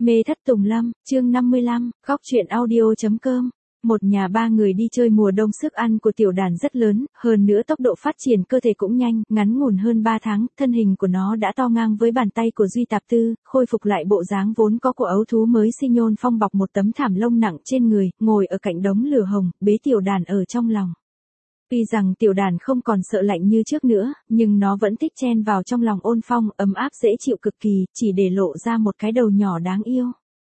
Mê thất tùng lâm, chương 55, góc truyện audio.com. Một nhà ba người đi chơi mùa đông, sức ăn của tiểu đàn rất lớn, hơn nữa tốc độ phát triển cơ thể cũng nhanh, ngắn ngủn hơn 3 tháng, thân hình của nó đã to ngang với bàn tay của Duy Tạp Tư, khôi phục lại bộ dáng vốn có của ấu thú mới sinh. Nhôn Phong bọc một tấm thảm lông nặng trên người, ngồi ở cạnh đống lửa hồng, bế tiểu đàn ở trong lòng. Tuy rằng tiểu đàn không còn sợ lạnh như trước nữa, nhưng nó vẫn thích chen vào trong lòng Ôn Phong, ấm áp dễ chịu cực kỳ, chỉ để lộ ra một cái đầu nhỏ đáng yêu.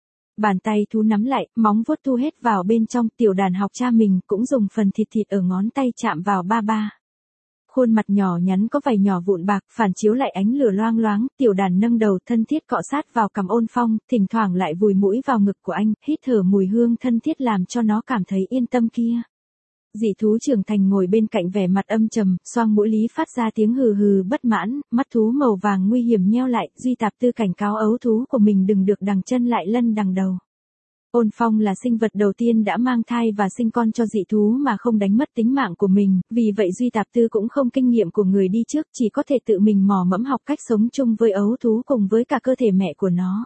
Bàn tay thú nắm lại, móng vuốt thu hết vào bên trong, tiểu đàn học cha mình cũng dùng phần thịt ở ngón tay chạm vào ba ba. Khuôn mặt nhỏ nhắn có vảy nhỏ vụn bạc, phản chiếu lại ánh lửa loang loáng, tiểu đàn nâng đầu thân thiết cọ sát vào cằm Ôn Phong, thỉnh thoảng lại vùi mũi vào ngực của anh, hít thở mùi hương thân thiết làm cho nó cảm thấy yên tâm kia. Dị thú trưởng thành ngồi bên cạnh vẻ mặt âm trầm, xoang mũi lý phát ra tiếng hừ hừ bất mãn, mắt thú màu vàng nguy hiểm nheo lại. Duy Tạp Tư cảnh cáo ấu thú của mình đừng được đằng chân lại lân đằng đầu. Ôn Phong là sinh vật đầu tiên đã mang thai và sinh con cho dị thú mà không đánh mất tính mạng của mình, vì vậy Duy Tạp Tư cũng không kinh nghiệm của người đi trước, chỉ có thể tự mình mò mẫm học cách sống chung với ấu thú cùng với cả cơ thể mẹ của nó.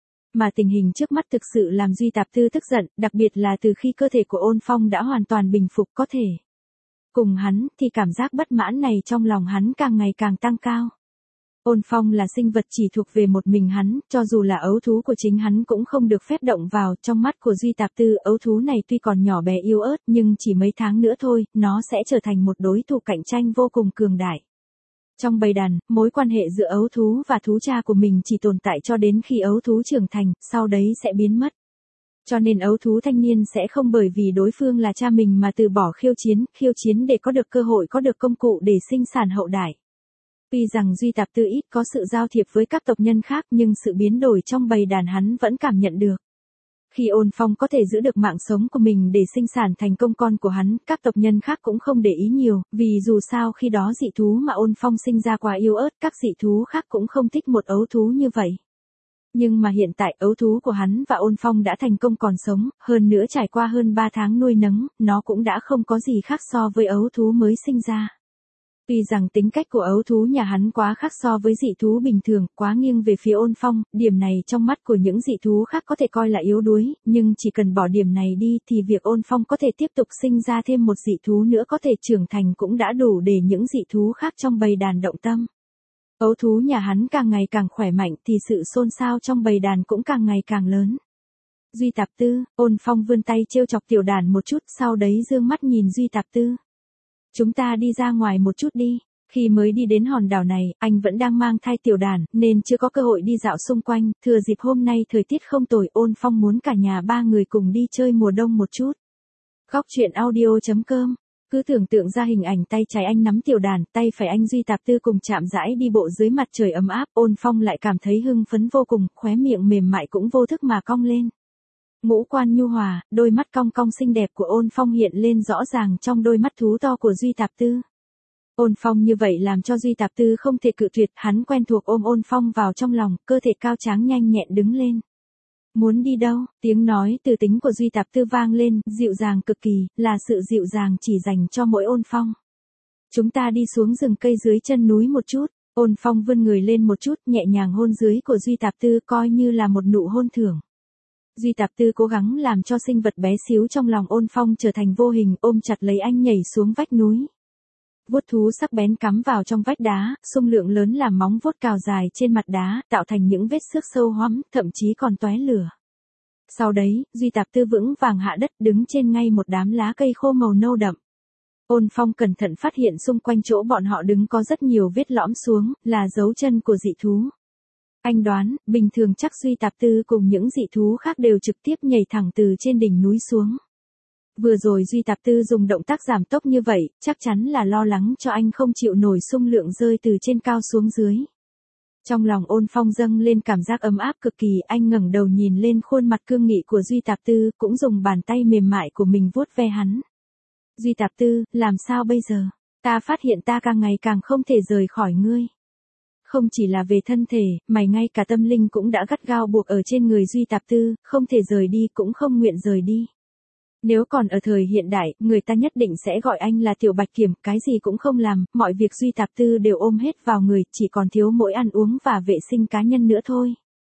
Mà tình hình trước mắt thực sự làm Duy Tạp Tư tức giận, đặc biệt là từ khi cơ thể của Ôn Phong đã hoàn toàn bình phục có thể cùng hắn, thì cảm giác bất mãn này trong lòng hắn càng ngày càng tăng cao. Ôn Phong là sinh vật chỉ thuộc về một mình hắn, cho dù là ấu thú của chính hắn cũng không được phép động vào. Trong mắt của Duy Tạp Tư, ấu thú này tuy còn nhỏ bé yếu ớt nhưng chỉ mấy tháng nữa thôi, nó sẽ trở thành một đối thủ cạnh tranh vô cùng cường đại. Trong bầy đàn, mối quan hệ giữa ấu thú và thú cha của mình chỉ tồn tại cho đến khi ấu thú trưởng thành, sau đấy sẽ biến mất. Cho nên ấu thú thanh niên sẽ không bởi vì đối phương là cha mình mà từ bỏ khiêu chiến để có được cơ hội, có được công cụ để sinh sản hậu đại. Tuy rằng Duy Tạp Tư ít có sự giao thiệp với các tộc nhân khác nhưng sự biến đổi trong bầy đàn hắn vẫn cảm nhận được. Khi Ôn Phong có thể giữ được mạng sống của mình để sinh sản thành công con của hắn, các tộc nhân khác cũng không để ý nhiều, vì dù sao khi đó dị thú mà Ôn Phong sinh ra quá yếu ớt, các dị thú khác cũng không thích một ấu thú như vậy. Nhưng mà hiện tại ấu thú của hắn và Ôn Phong đã thành công còn sống, hơn nữa trải qua hơn 3 tháng nuôi nấng, nó cũng đã không có gì khác so với ấu thú mới sinh ra. Tuy rằng tính cách của ấu thú nhà hắn quá khác so với dị thú bình thường, quá nghiêng về phía Ôn Phong, điểm này trong mắt của những dị thú khác có thể coi là yếu đuối, nhưng chỉ cần bỏ điểm này đi thì việc Ôn Phong có thể tiếp tục sinh ra thêm một dị thú nữa có thể trưởng thành cũng đã đủ để những dị thú khác trong bầy đàn động tâm. Ấu thú nhà hắn càng ngày càng khỏe mạnh thì sự xôn xao trong bầy đàn cũng càng ngày càng lớn. Duy Tạp Tư, Ôn Phong vươn tay trêu chọc tiểu đàn một chút, sau đấy dương mắt nhìn Duy Tạp Tư. Chúng ta đi ra ngoài một chút đi. Khi mới đi đến hòn đảo này, anh vẫn đang mang thai tiểu đàn, nên chưa có cơ hội đi dạo xung quanh, thừa dịp hôm nay thời tiết không tồi, Ôn Phong muốn cả nhà ba người cùng đi chơi mùa đông một chút. Góc truyện audio.com. Cứ tưởng tượng ra hình ảnh tay trái anh nắm tiểu đàn, tay phải anh Duy Tạp Tư cùng chạm rãi đi bộ dưới mặt trời ấm áp, Ôn Phong lại cảm thấy hưng phấn vô cùng, khóe miệng mềm mại cũng vô thức mà cong lên. Ngũ quan nhu hòa, đôi mắt cong cong xinh đẹp của Ôn Phong hiện lên rõ ràng trong đôi mắt thú to của Duy Tạp Tư. Ôn Phong như vậy làm cho Duy Tạp Tư không thể cự tuyệt, hắn quen thuộc ôm Ôn Phong vào trong lòng, cơ thể cao tráng nhanh nhẹn đứng lên. Muốn đi đâu? Tiếng nói từ tính của Duy Tạp Tư vang lên, dịu dàng cực kỳ, là sự dịu dàng chỉ dành cho mỗi Ôn Phong. Chúng ta đi xuống rừng cây dưới chân núi một chút. Ôn Phong vươn người lên một chút, nhẹ nhàng hôn dưới của Duy Tạp Tư coi như là một nụ hôn thưởng. Duy Tạp Tư cố gắng làm cho sinh vật bé xíu trong lòng Ôn Phong trở thành vô hình, ôm chặt lấy anh nhảy xuống vách núi. Vuốt thú sắc bén cắm vào trong vách đá, xung lượng lớn làm móng vuốt cào dài trên mặt đá, tạo thành những vết xước sâu hoắm, thậm chí còn tóe lửa. Sau đấy, Duy Tạp Tư vững vàng hạ đất, đứng trên ngay một đám lá cây khô màu nâu đậm. Ôn Phong cẩn thận phát hiện xung quanh chỗ bọn họ đứng có rất nhiều vết lõm xuống, là dấu chân của dị thú. Anh đoán, bình thường chắc Duy Tạp Tư cùng những dị thú khác đều trực tiếp nhảy thẳng từ trên đỉnh núi xuống. Vừa rồi Duy Tạp Tư dùng động tác giảm tốc như vậy, chắc chắn là lo lắng cho anh không chịu nổi xung lượng rơi từ trên cao xuống dưới. Trong lòng Ôn Phong dâng lên cảm giác ấm áp cực kỳ, anh ngẩng đầu nhìn lên khuôn mặt cương nghị của Duy Tạp Tư, cũng dùng bàn tay mềm mại của mình vuốt ve hắn. Duy Tạp Tư, làm sao bây giờ? Ta phát hiện ta càng ngày càng không thể rời khỏi ngươi. Không chỉ là về thân thể, mà ngay cả tâm linh cũng đã gắt gao buộc ở trên người Duy Tạp Tư, không thể rời đi cũng không nguyện rời đi. Nếu còn ở thời hiện đại, người ta nhất định sẽ gọi anh là Tiểu Bạch Kiểm, cái gì cũng không làm, mọi việc Duy Tạp Tư đều ôm hết vào người, chỉ còn thiếu mỗi ăn uống và vệ sinh cá nhân nữa thôi.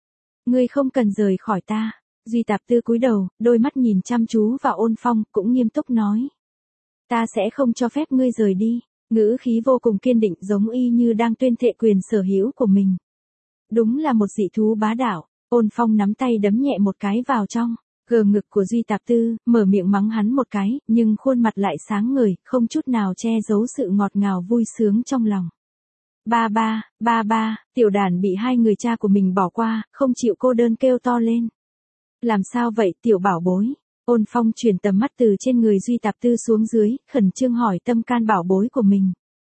Ngươi không cần rời khỏi ta. Duy Tạp Tư cúi đầu, đôi mắt nhìn chăm chú vào Ôn Phong, cũng nghiêm túc nói. Ta sẽ không cho phép ngươi rời đi. Ngữ khí vô cùng kiên định, giống y như đang tuyên thệ quyền sở hữu của mình. Đúng là một dị thú bá đạo. Ôn Phong nắm tay đấm nhẹ một cái vào trong gờ ngực của Duy Tạp Tư, mở miệng mắng hắn một cái, nhưng khuôn mặt lại sáng ngời, không chút nào che giấu sự ngọt ngào vui sướng trong lòng. Ba, tiểu đàn bị hai người cha của mình bỏ qua, không chịu cô đơn kêu to lên. Làm sao vậy tiểu bảo bối? Ôn Phong chuyển tầm mắt từ trên người Duy Tạp Tư xuống dưới, khẩn trương hỏi tâm can bảo bối của mình.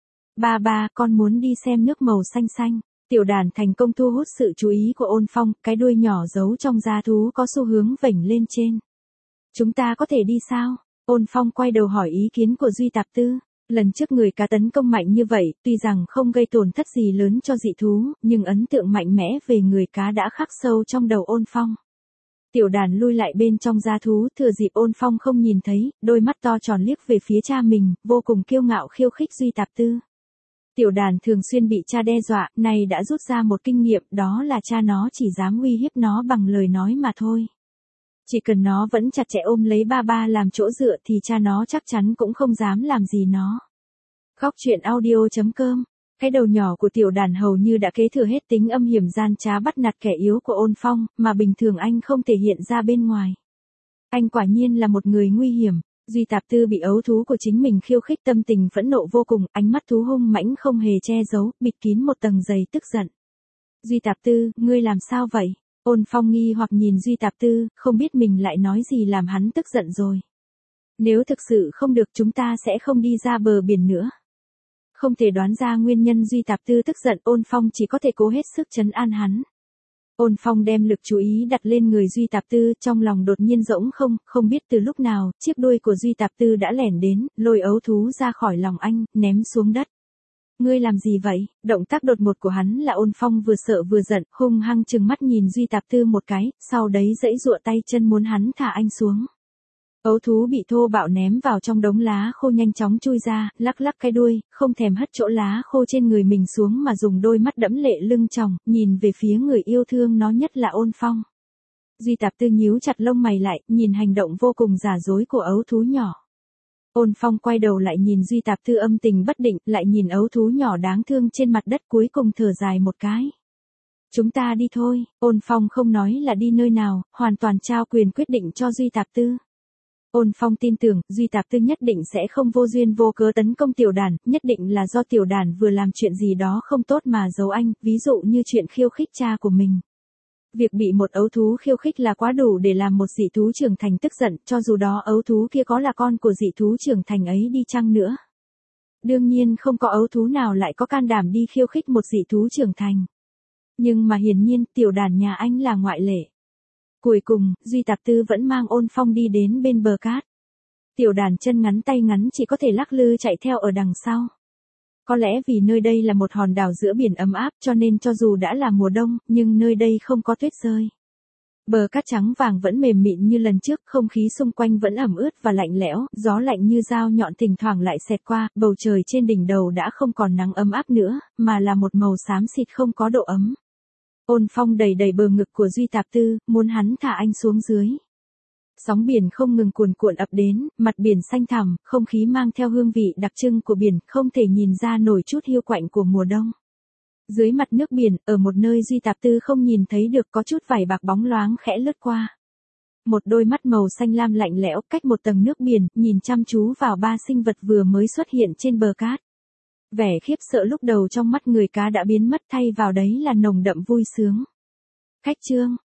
Ba, con muốn đi xem nước màu xanh xanh. Tiểu đàn thành công thu hút sự chú ý của Ôn Phong, cái đuôi nhỏ giấu trong da thú có xu hướng vểnh lên trên. Chúng ta có thể đi sao? Ôn Phong quay đầu hỏi ý kiến của Duy Tạp Tư. Lần trước người cá tấn công mạnh như vậy, tuy rằng không gây tổn thất gì lớn cho dị thú, nhưng ấn tượng mạnh mẽ về người cá đã khắc sâu trong đầu Ôn Phong. Tiểu đàn lui lại bên trong da thú, thừa dịp Ôn Phong không nhìn thấy, đôi mắt to tròn liếc về phía cha mình, vô cùng kiêu ngạo khiêu khích Duy Tạp Tư. Tiểu đàn thường xuyên bị cha đe dọa, này đã rút ra một kinh nghiệm, đó là cha nó chỉ dám uy hiếp nó bằng lời nói mà thôi. Chỉ cần nó vẫn chặt chẽ ôm lấy ba làm chỗ dựa thì cha nó chắc chắn cũng không dám làm gì nó. Góc truyện audio.com. Cái đầu nhỏ của tiểu đàn hầu như đã kế thừa hết tính âm hiểm gian trá bắt nạt kẻ yếu của Ôn Phong, mà bình thường anh không thể hiện ra bên ngoài. Anh quả nhiên là một người nguy hiểm. Duy Tạp Tư bị ấu thú của chính mình khiêu khích, tâm tình phẫn nộ vô cùng, ánh mắt thú hung mãnh không hề che giấu, bịt kín một tầng dày tức giận. Duy Tạp Tư, ngươi làm sao vậy? Ôn Phong nghi hoặc nhìn Duy Tạp Tư, không biết mình lại nói gì làm hắn tức giận rồi. Nếu thực sự không được chúng ta sẽ không đi ra bờ biển nữa. Không thể đoán ra nguyên nhân Duy Tạp Tư tức giận, Ôn Phong chỉ có thể cố hết sức trấn an hắn. Ôn Phong đem lực chú ý đặt lên người Duy Tạp Tư, trong lòng đột nhiên rỗng không biết từ lúc nào, chiếc đuôi của Duy Tạp Tư đã lẻn đến, lôi ấu thú ra khỏi lòng anh, ném xuống đất. Ngươi làm gì vậy? Động tác đột ngột của hắn là Ôn Phong vừa sợ vừa giận, hung hăng trừng mắt nhìn Duy Tạp Tư một cái, sau đấy giãy giụa tay chân muốn hắn thả anh xuống. Ấu thú bị thô bạo ném vào trong đống lá khô nhanh chóng chui ra, lắc lắc cái đuôi, không thèm hất chỗ lá khô trên người mình xuống mà dùng đôi mắt đẫm lệ lưng tròng, nhìn về phía người yêu thương nó nhất là Ôn Phong. Duy Tạp Tư nhíu chặt lông mày lại, nhìn hành động vô cùng giả dối của ấu thú nhỏ. Ôn Phong quay đầu lại nhìn Duy Tạp Tư âm tình bất định, lại nhìn ấu thú nhỏ đáng thương trên mặt đất, cuối cùng thở dài một cái. Chúng ta đi thôi. Ôn Phong không nói là đi nơi nào, hoàn toàn trao quyền quyết định cho Duy Tạp Tư. Ôn Phong tin tưởng, Duy Tạp Tư nhất định sẽ không vô duyên vô cớ tấn công tiểu đàn, nhất định là do tiểu đàn vừa làm chuyện gì đó không tốt mà giấu anh, ví dụ như chuyện khiêu khích cha của mình. Việc bị một ấu thú khiêu khích là quá đủ để làm một dị thú trưởng thành tức giận, cho dù đó ấu thú kia có là con của dị thú trưởng thành ấy đi chăng nữa. Đương nhiên không có ấu thú nào lại có can đảm đi khiêu khích một dị thú trưởng thành. Nhưng mà hiển nhiên, tiểu đàn nhà anh là ngoại lệ. Cuối cùng, Duy Tạp Tư vẫn mang Ôn Phong đi đến bên bờ cát. Tiểu đàn chân ngắn tay ngắn chỉ có thể lắc lư chạy theo ở đằng sau. Có lẽ vì nơi đây là một hòn đảo giữa biển ấm áp cho nên cho dù đã là mùa đông, nhưng nơi đây không có tuyết rơi. Bờ cát trắng vàng vẫn mềm mịn như lần trước, không khí xung quanh vẫn ẩm ướt và lạnh lẽo, gió lạnh như dao nhọn thỉnh thoảng lại xẹt qua, bầu trời trên đỉnh đầu đã không còn nắng ấm áp nữa, mà là một màu xám xịt không có độ ấm. Ôn Phong đẩy bờ ngực của Duy Tạp Tư, muốn hắn thả anh xuống dưới. Sóng biển không ngừng cuồn cuộn ập đến, mặt biển xanh thẳm, không khí mang theo hương vị đặc trưng của biển, không thể nhìn ra nổi chút hiu quạnh của mùa đông. Dưới mặt nước biển, ở một nơi Duy Tạp Tư không nhìn thấy được có chút vảy bạc bóng loáng khẽ lướt qua. Một đôi mắt màu xanh lam lạnh lẽo cách một tầng nước biển, nhìn chăm chú vào ba sinh vật vừa mới xuất hiện trên bờ cát. Vẻ khiếp sợ lúc đầu trong mắt người cá đã biến mất, thay vào đấy là nồng đậm vui sướng. Khách trương,